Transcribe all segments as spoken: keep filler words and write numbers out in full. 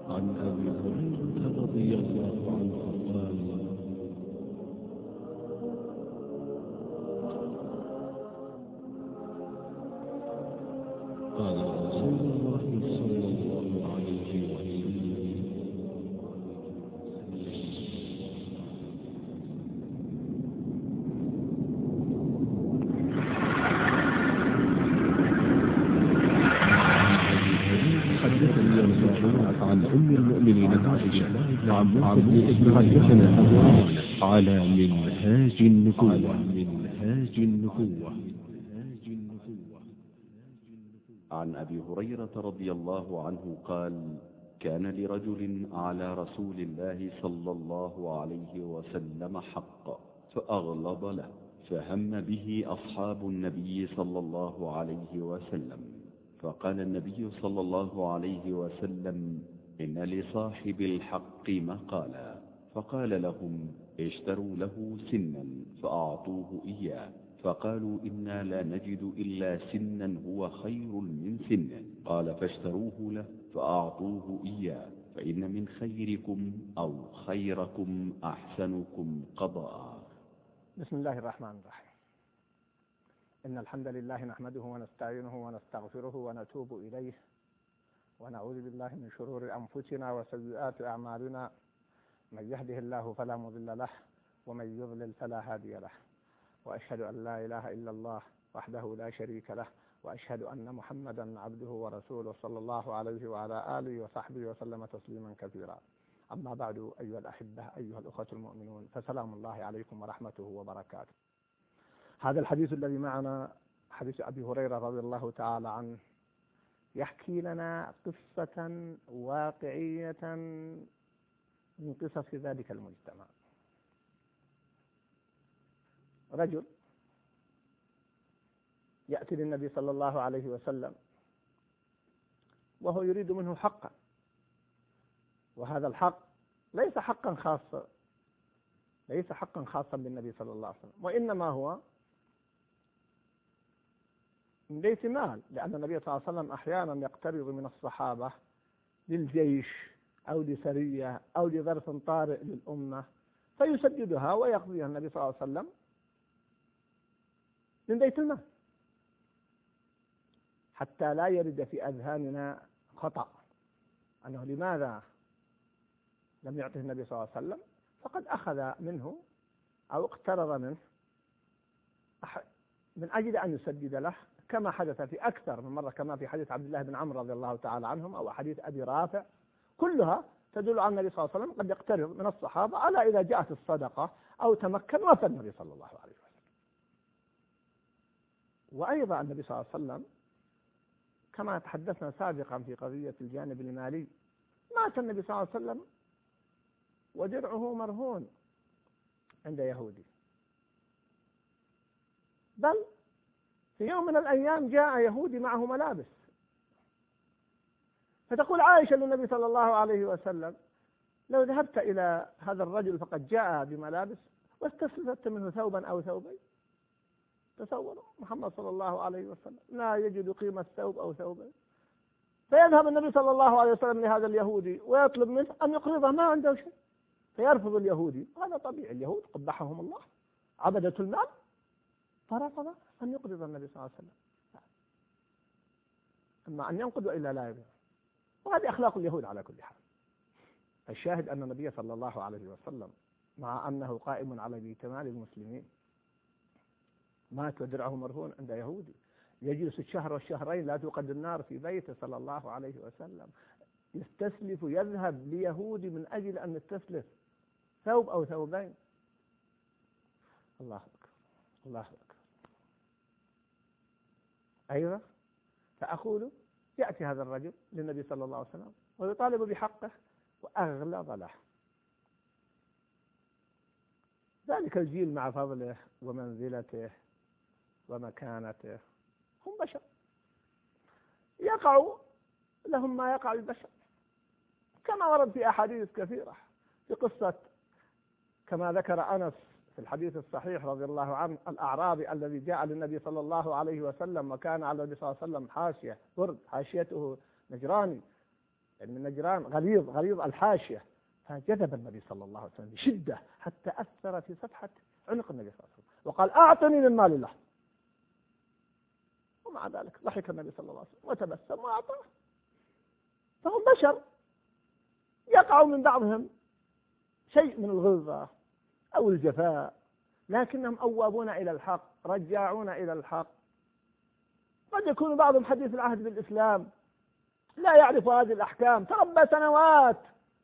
عن أبي هريرة رضي الله عنه قال قال رسول الله صلى الله عليه وسلم حدثني رسول عن أم المؤمنين عائشة وعن ابن حدثنا على منهاج النبوة منهاج النبوة عن أبي هريرة رضي الله عنه قال: كان لرجل على رسول الله صلى الله عليه وسلم حق فأغلظ له، فهم به أصحاب النبي صلى الله عليه وسلم، فقال النبي صلى الله عليه وسلم: إن لصاحب الحق مقالا، فقال لهم: اشتروا له سنا فأعطوه إياه، فقالوا: إنا لا نجد إلا سنا هو خير من سنه، قال: فاشتروه له فأعطوه إياه، فإن من خيركم أو خيركم أحسنكم قضاء. بسم الله الرحمن الرحيم. إن الحمد لله نحمده ونستعينه ونستغفره ونتوب إليه، ونعوذ بالله من شرور أنفسنا وسيئات أعمالنا، من يهده الله فلا مضل له ومن يضلل فلا هادي له، وأشهد أن لا إله إلا الله وحده لا شريك له، وأشهد أن محمدا عبده ورسوله صلى الله عليه وعلى آله وصحبه وسلم تسليما كثيرا. أما بعد، أيها الأحبة، أيها الأخوة المؤمنون، فسلام الله عليكم ورحمته وبركاته. هذا الحديث الذي معنا حديث أبي هريرة رضي الله تعالى عنه، يحكي لنا قصة واقعية من قصص ذلك المجتمع. رجل يأتي للنبي صلى الله عليه وسلم وهو يريد منه حقا، وهذا الحق ليس حقا خاصا ليس حقا خاصا بالنبي صلى الله عليه وسلم، وإنما هو من بيت مال، لأن النبي صلى الله عليه وسلم أحيانا يقترض من الصحابة للجيش أو لسرية أو لظرف طارئ للأمة فيسددها ويقضيها النبي صلى الله عليه وسلم من بيت المال، حتى لا يرد في أذهاننا خطأ أنه لماذا لم يعطه النبي صلى الله عليه وسلم، فقد أخذ منه أو اقترض منه من أجل أن يسدد له، كما حدث في أكثر من مرة، كما في حديث عبد الله بن عمرو رضي الله تعالى عنهم أو حديث أبي رافع، كلها تدل على النبي صلى الله عليه وسلم قد يقترض من الصحابة على إذا جاءت الصدقة أو تمكن وفى النبي صلى الله عليه وسلم. وأيضا النبي صلى الله عليه وسلم كما تحدثنا سابقا في قضية الجانب المالي، مات النبي صلى الله عليه وسلم ودرعه مرهون عند يهودي، بل في يوم من الأيام جاء يهودي معه ملابس، فتقول عائشة للنبي صلى الله عليه وسلم: لو ذهبت إلى هذا الرجل فقد جاء بملابس واستسلفت منه ثوبا أو ثوبين. تصوروا محمد صلى الله عليه وسلم لا يجد قيمة ثوب أو ثوبين، فيذهب النبي صلى الله عليه وسلم لهذا اليهودي ويطلب منه أن يقرضه، ما عنده شيء، فيرفض اليهودي. هذا طبيعي، اليهود قبحهم الله عبدة المال، فرفض أن يقرض النبي صلى الله عليه وسلم، أما أن ينقض إلا لا يبيع. وهذه أخلاق اليهود على كل حال. الشاهد أن النبي صلى الله عليه وسلم مع أنه قائم على بيت مال المسلمين مات ودرعه مرهون عند يهودي، يجلس الشهر والشهرين لا توقد النار في بيته صلى الله عليه وسلم، يستسلف، يذهب ليهودي من أجل أن يستسلف ثوب أو ثوبين. الله أكبر، الله أكبر. أيضا فأقول يأتي هذا الرجل للنبي صلى الله عليه وسلم ويطالب بحقه وأغلظ له. ذلك الجيل مع فضله ومنزلته ومكانته هم بشر، يقع لهم ما يقع البشر، كما ورد في أحاديث كثيرة في قصة كما ذكر أنس في الحديث الصحيح رضي الله عنه، الأعرابي الذي جاء للنبي صلى الله عليه وسلم وكان على النبي صلى الله عليه وسلم حاشية برد، حاشيته نجراني، يعني من نجران غليظ غليظ الحاشية، فجذب النبي صلى الله عليه وسلم بشدة حتى أثر في صفحة عنق النبي صلى الله عليه وسلم وقال أعطني من مال الله. ومع ذلك ضحك النبي صلى الله عليه وسلم وتبسم وأعطاه. فهم بشر يقع من بعضهم شيء من الغلظة أو الجفاء، لكنهم أوابون إلى الحق رجاعون إلى الحق. قد يكون بعضهم حديث العهد بالإسلام لا يعرف هذه الأحكام، تربى سنوات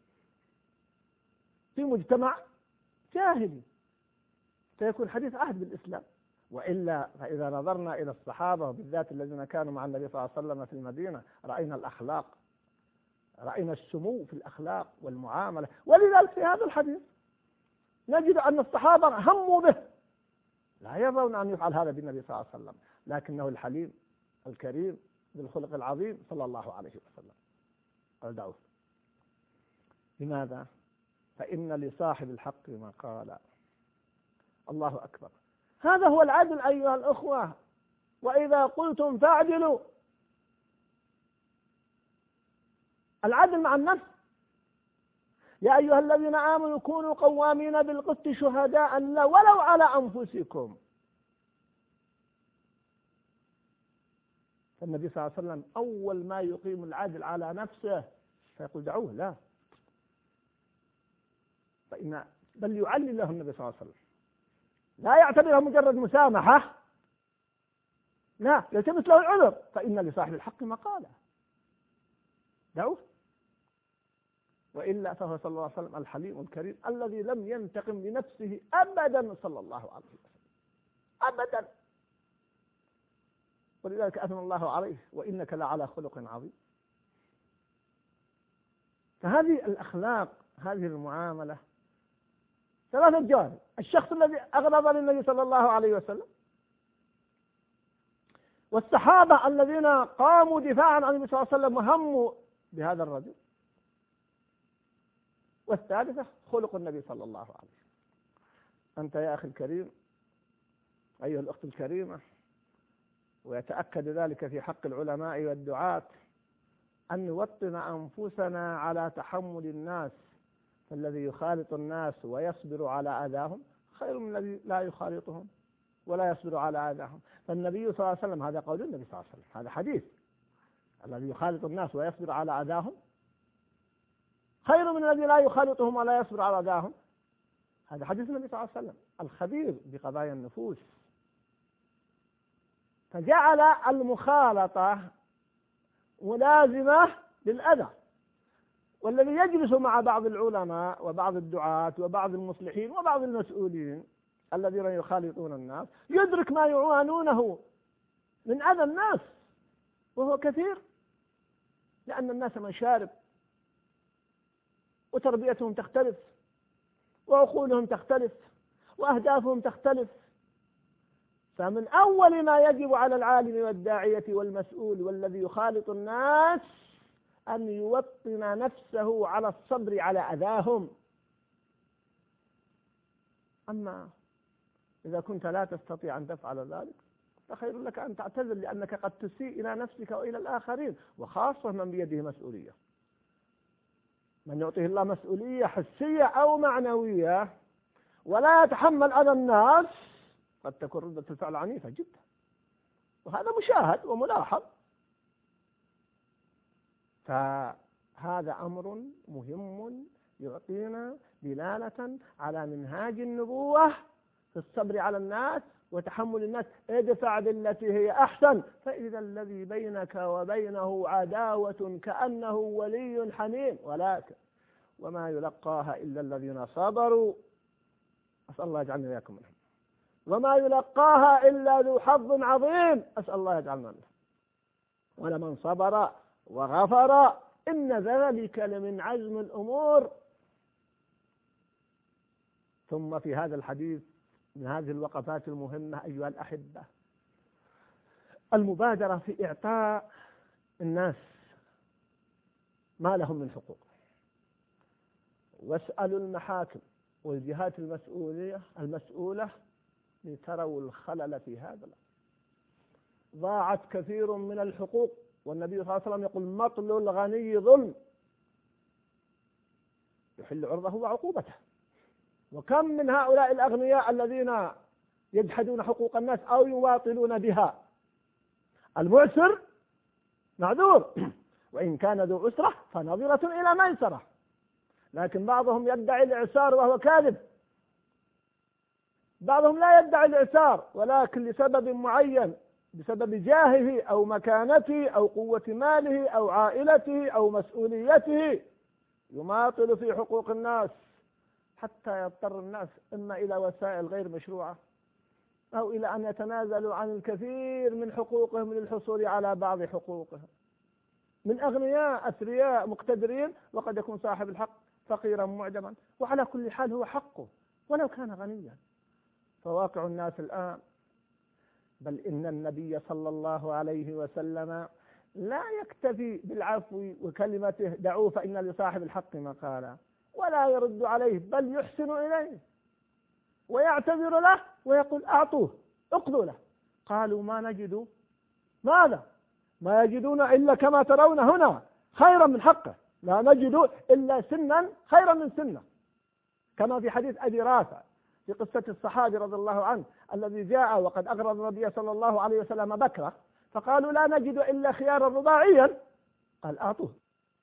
في مجتمع جاهلي فيكون حديث عهد بالإسلام. وإلا فإذا نظرنا إلى الصحابة وبالذات الذين كانوا مع النبي صلى الله عليه وسلم في المدينة رأينا الأخلاق، رأينا السمو في الأخلاق والمعاملة. ولذلك في هذا الحديث نجد أن الصحابة هموا به، لا يرون أن يفعل هذا بالنبي صلى الله عليه وسلم، لكنه الحليم الكريم بالخلق العظيم صلى الله عليه وسلم قال دعوه. لماذا؟ فإن لصاحب الحق ما قال. الله أكبر. هذا هو العدل أيها الأخوة. وإذا قلتم فاعدلوا، العدل مع النفس. يا أيها الذين آمنوا كونوا قوامين بالقسط شهداء لله ولو على أنفسكم. فالنبي صلى الله عليه وسلم أول ما يقيم العدل على نفسه فيقول دعوه، لا فإن بل يعلي له النبي صلى الله عليه وسلم، لا يعتبرها مجرد مسامحة، لا يلتمس له العذر، فإن لصاحب الحق مقالة دعوه. وإلا فهو صلى الله عليه وسلم الحليم الكريم الذي لم ينتقم لنفسه أبدا صلى الله عليه وسلم أبدا. ولذلك أثنى الله عليه وإنك لعلى خلق عظيم. فهذه الأخلاق هذه المعاملة ثلاثة جوانب: الشخص الذي أغضب للنبي صلى الله عليه وسلم، والصحابة الذين قاموا دفاعا عن النبي صلى الله عليه وسلم وهموا بهذا الرجل، والثالثة خلق النبي صلى الله عليه وسلم. أنت يا أخي الكريم أيها الأخت الكريمة، ويتأكد ذلك في حق العلماء والدعاة، أن نوطن أنفسنا على تحمل الناس، فالذي يخالط الناس ويصبر على أذاهم خير من الذي لا يخالطهم ولا يصبر على أذاهم. فالنبي صلى الله عليه وسلم، هذا قول النبي صلى الله عليه وسلم، هذا حديث، الذي يخالط الناس ويصبر على أذاهم خير من الذي لا يخالطهم ولا يصبر على أذاهم. هذا حديث النبي صلى الله عليه وسلم الخبير بقضايا النفوس. فجعل المخالطة ملازمة للأذى. والذي يجلس مع بعض العلماء وبعض الدعاة وبعض المصلحين وبعض المسؤولين الذين يخالطون الناس يدرك ما يعانونه من أذى الناس، وهو كثير، لأن الناس مشارب وتربيتهم تختلف وعقولهم تختلف وأهدافهم تختلف. فمن أول ما يجب على العالم والداعية والمسؤول والذي يخالط الناس أن يوطن نفسه على الصبر على أذاهم. أما إذا كنت لا تستطيع أن تفعل ذلك فخير لك أن تعتذر، لأنك قد تسيء إلى نفسك وإلى الآخرين، وخاصة من بيده مسؤولية. من يعطيه الله مسؤولية حسية أو معنوية ولا يتحمل أذى الناس قد تكون ردة الفعل عنيفة جدا، وهذا مشاهد وملاحظ. فهذا أمر مهم يعطينا دلالة على منهاج النبوة في الصبر على الناس وتحمل الناس. ادفع بالتي هي أحسن فإذا الذي بينك وبينه عداوة كأنه ولي حميم، ولكن وما يلقاها إلا الذين صبروا، أسأل الله يجعلنا وإياكم منهم، وما يلقاها إلا ذو حظ عظيم، أسأل الله يجعلنا منهم. ولمن صبر وغفر إن ذلك لمن عزم الأمور. ثم في هذا الحديث من هذه الوقفات المهمة أيها الأحبة المبادرة في إعطاء الناس ما لهم من حقوق. واسألوا المحاكم والجهات المسؤولية المسؤولة لتروا الخلل في هذا. ضاعت كثير من الحقوق، والنبي صلى الله عليه وسلم يقول مطل الغني ظلم، يحل عرضه وعقوبته. وكم من هؤلاء الأغنياء الذين يجحدون حقوق الناس أو يواطلون بها. المعسر معذور، وإن كان ذو أسرة فنظرة إلى ميسرة. لكن بعضهم يدعي الإعسار وهو كاذب، بعضهم لا يدعي الإعسار ولكن لسبب معين، بسبب جاهه أو مكانته أو قوة ماله أو عائلته أو مسؤوليته، يماطل في حقوق الناس حتى يضطر الناس إما إلى وسائل غير مشروعة أو إلى أن يتنازلوا عن الكثير من حقوقهم للحصول على بعض حقوقهم، من أغنياء أثرياء مقتدرين، وقد يكون صاحب الحق فقيرا معدما، وعلى كل حال هو حقه ولو كان غنيا. فواقع الناس الآن، بل إن النبي صلى الله عليه وسلم لا يكتفي بالعفو وكلمته دعوه فإن لصاحب الحق مقالا، ولا يرد عليه بل يحسن إليه ويعتذر له ويقول أعطوه اقضوا له. قالوا ما نجد ماذا؟ ما يجدون إلا كما ترون هنا خيرا من حقه، لا نجد إلا سنا خيرا من سنه، كما في حديث أبي رافع في قصة الصحابي رضي الله عنه الذي جاء وقد أغرض النبي صلى الله عليه وسلم بكرة، فقالوا لا نجد إلا خيارا رباعيا، قال أعطوه.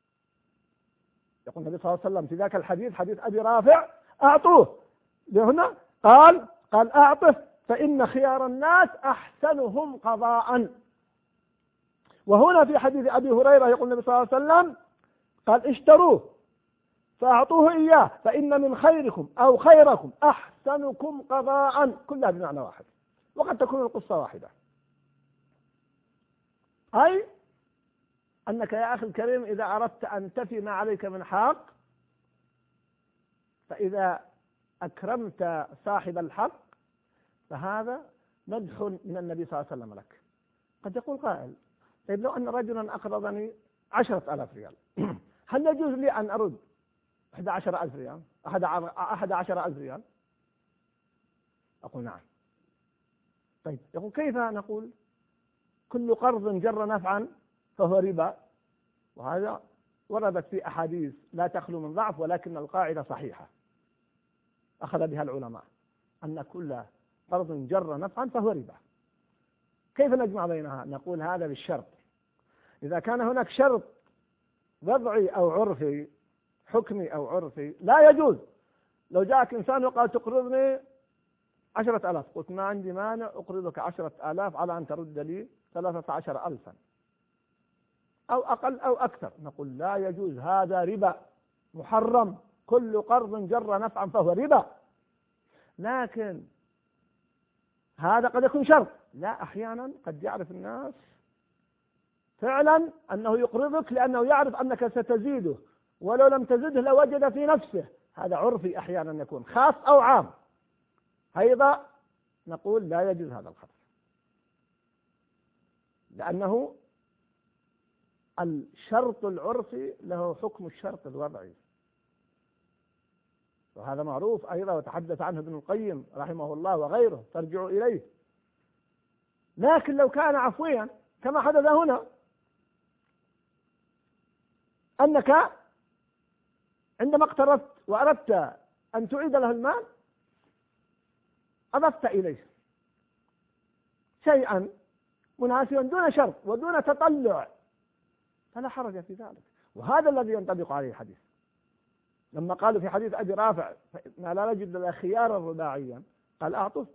يقول النبي صلى الله عليه وسلم في ذاك الحديث حديث أبي رافع أعطوه، هنا قال قال أعطه فإن خيار الناس أحسنهم قضاء. وهنا في حديث أبي هريرة يقول النبي صلى الله عليه وسلم قال اشتروه فأعطوه إياه فإن من خيركم أو خيركم أحسنكم قضاء، كلها بمعنى واحد، وقد تكون القصة واحدة. أي أنك يا أخي الكريم إذا أردت أن تفي ما عليك من حق، فإذا أكرمت صاحب الحق فهذا مدح من النبي صلى الله عليه وسلم لك. قد يقول قائل طيب لو أن رجلا أقرضني عشرة آلاف ريال هل يجوز لي أن أرد أحد عشر ألف ريال أحد عشر ألف ريال؟ أقول نعم. طيب يقول كيف؟ نقول كل قرض جر نفعا فهو ربا، وهذا وردت في أحاديث لا تخلو من ضعف، ولكن القاعدة صحيحة أخذ بها العلماء أن كل قرض جر نفعا فهو ربا. كيف نجمع بينها؟ نقول هذا بالشرط، إذا كان هناك شرط وضعي أو عرفي حكمي أو عرفي لا يجوز. لو جاءك إنسان وقال تقرضني عشرة آلاف، قلت ما عندي مانع أقرضك عشرة آلاف على أن ترد لي ثلاثة عشر ألفا أو أقل أو أكثر، نقول لا يجوز، هذا ربا محرم، كل قرض جر نفعا فهو ربا. لكن هذا قد يكون شرط، لا أحيانا قد يعرف الناس فعلا أنه يقرضك لأنه يعرف أنك ستزيده، ولو لم تزده لوجد في نفسه، هذا عرفي أحيانا يكون خاص أو عام، أيضا نقول لا يجوز هذا القرض، لأنه الشرط العرفي له حكم الشرط الوضعي، وهذا معروف أيضا وتحدث عنه ابن القيم رحمه الله وغيره، ترجعوا إليه. لكن لو كان عفويا كما حدث هنا، أنك عندما اقترضت وأردت أن تعيد له المال أضفت إليه شيئا مناسبا دون شرط ودون تطلع، فلا حرج في ذلك، وهذا الذي ينطبق عليه الحديث. لما قالوا في حديث أبي رافع ما لا نجد إلا خيارا رباعيا قال أعطه،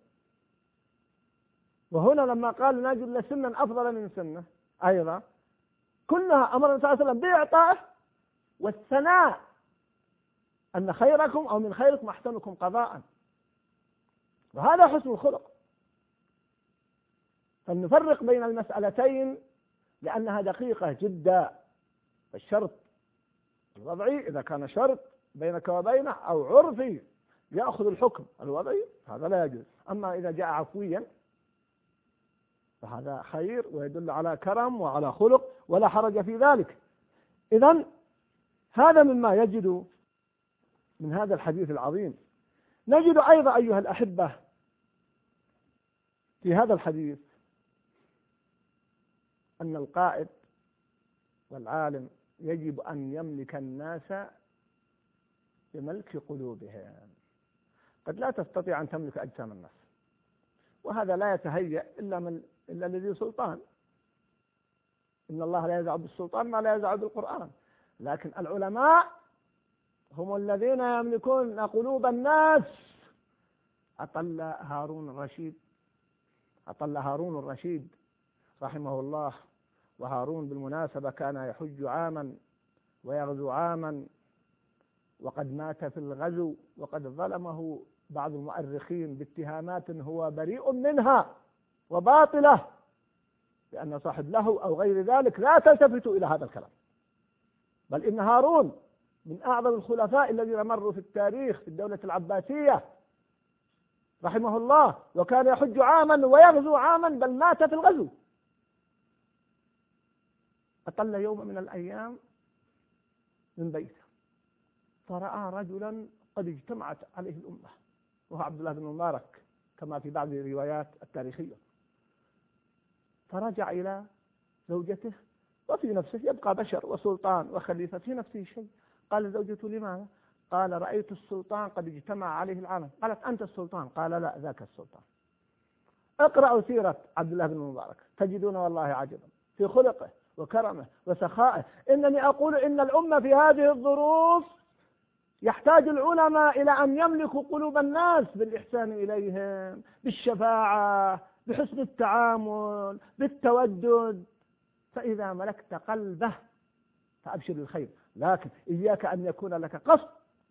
وهنا لما قال نجد إلا سنا أفضل من سنه أيضا كلها أمر النبي صلى الله عليه وسلم بإعطائه والثناء أن خيركم أو من خيركم أحسنكم قضاء، وهذا حسن الخلق. فلنفرق بين المسألتين لأنها دقيقة جدا. الشرط الوضعي إذا كان شرط بينك وبينه أو عرفي يأخذ الحكم الوضعي هذا لا يجوز، أما إذا جاء عفويا فهذا خير ويدل على كرم وعلى خلق ولا حرج في ذلك. إذن هذا مما يجد من هذا الحديث العظيم. نجد أيضا أيها الأحبة في هذا الحديث أن القائد والعالم يجب أن يملك الناس بملك قلوبهم. قد لا تستطيع أن تملك أجسام الناس، وهذا لا يتهيأ إلا من إلا الذي سلطان. إن الله لا يزع بالسلطان ما لا يزع بالقرآن. لكن العلماء هم الذين يملكون قلوب الناس. أطل هارون الرشيد أطل هارون الرشيد رحمه الله، وهارون بالمناسبة كان يحج عاما ويغزو عاما، وقد مات في الغزو، وقد ظلمه بعض المؤرخين باتهامات هو بريء منها وباطلة، لأن صاحب له أو غير ذلك. لا تلتفتوا إلى هذا الكلام، بل إن هارون من أعظم الخلفاء الذين مروا في التاريخ في الدولة العباسية رحمه الله، وكان يحج عاما ويغزو عاما، بل مات في الغزو. أطل يوم من الأيام من بيته فرأى رجلا قد اجتمعت عليه الأمة، وهو عبد الله بن مبارك كما في بعض الروايات التاريخية. فرجع إلى زوجته وفي نفسه يبقى بشر وسلطان وخليفة، في نفسه شيء. قال زوجته: لماذا؟ قال: رأيت السلطان قد اجتمع عليه العالم. قالت: أنت السلطان؟ قال: لا، ذاك السلطان. اقرأوا سيرة عبد الله بن مبارك تجدون والله عجبا في خلقه وكرمه وسخائه. إنني أقول إن الأمة في هذه الظروف يحتاج العلماء إلى أن يملكوا قلوب الناس بالإحسان إليهم، بالشفاعة، بحسن التعامل، بالتودد. فإذا ملكت قلبه فأبشر بالخير، لكن إياك أن يكون لك قصد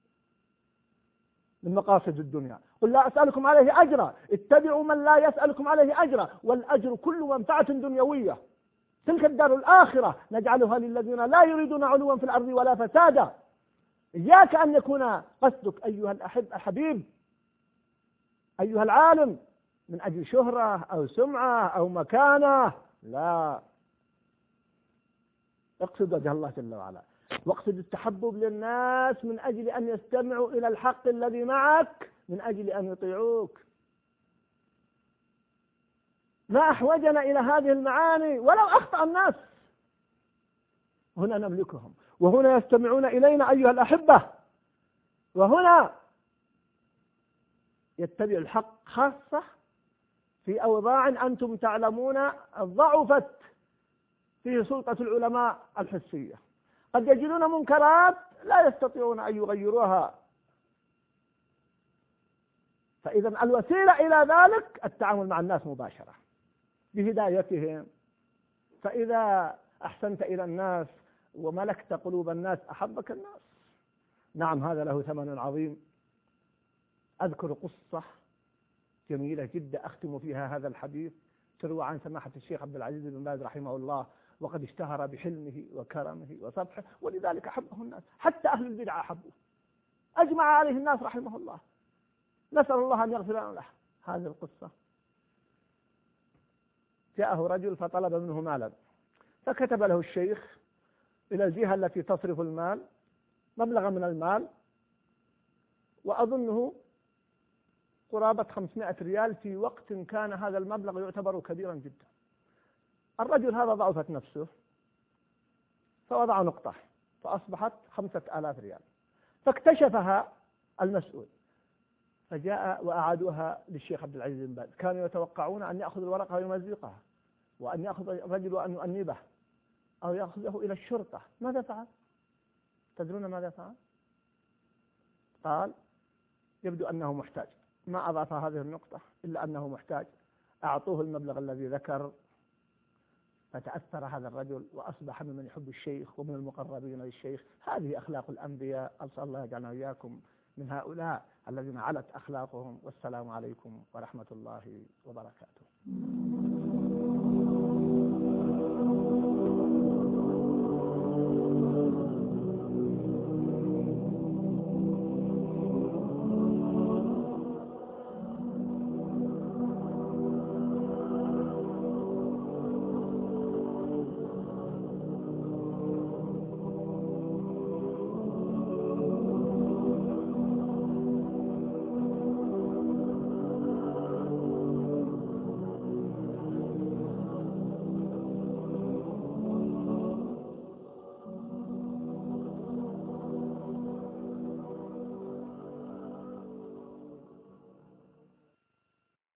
من مقاصد الدنيا. قل لا أسألكم عليه أجرا، اتبعوا من لا يسألكم عليه أجرا، والأجر كل منفعة دنيوية. تلك الدار الآخرة نجعلها للذين لا يريدون علوا في الأرض ولا فسادا. إياك أن يكون قصدك أيها الأحب الحبيب أيها العالم من أجل شهرة أو سمعة أو مكانة، لا، اقصد وجه الله جل وعلا، واقصد التحبب للناس من أجل أن يستمعوا إلى الحق الذي معك، من أجل أن يطيعوك. ما أحوجنا إلى هذه المعاني ولو أخطأ الناس. هنا نملكهم، وهنا يستمعون إلينا أيها الأحبة، وهنا يتبع الحق، خاصة في أوضاع أنتم تعلمون ضعفت فيه سلطة العلماء الحسية. قد يجدون منكرات لا يستطيعون أن يغيروها. فإذا الوسيلة إلى ذلك التعامل مع الناس مباشرة بهدايتهم. فإذا أحسنت إلى الناس وملكت قلوب الناس أحبك الناس. نعم، هذا له ثمن عظيم. أذكر قصة جميلة جدا أختم فيها هذا الحديث، تروى عن سماحة الشيخ عبد العزيز بن باز رحمه الله، وقد اشتهر بحلمه وكرمه وصفحه، ولذلك أحبه الناس، حتى أهل البدع أحبوه، أجمع عليه الناس رحمه الله. نسأل الله أن يغفر لنا له. هذه القصة: جاءه رجل فطلب منه مالا، فكتب له الشيخ إلى الجهة التي تصرف المال مبلغا من المال، وأظنه قرابة خمسمائة ريال، في وقت كان هذا المبلغ يعتبر كبيرا جدا. الرجل هذا ضعفت نفسه فوضع نقطة فأصبحت خمسة آلاف ريال، فاكتشفها المسؤول فجاء وأعادوها للشيخ عبد العزيز بن باز. كانوا يتوقعون أن يأخذ الورقة ويمزقها، وأن يأخذ الرجل وأن يؤنبه أو يأخذه إلى الشرطة. ماذا فعل؟ تدرون ماذا فعل؟ قال: يبدو أنه محتاج. ما أضاف هذه النقطة إلا أنه محتاج. أعطوه المبلغ الذي ذكر، فتأثر هذا الرجل وأصبح ممن يحب الشيخ ومن المقربين للشيخ. هذه أخلاق الأنبياء، أسأل الله يجعلنا وإياكم من هؤلاء الذين علت أخلاقهم. والسلام عليكم ورحمة الله وبركاته.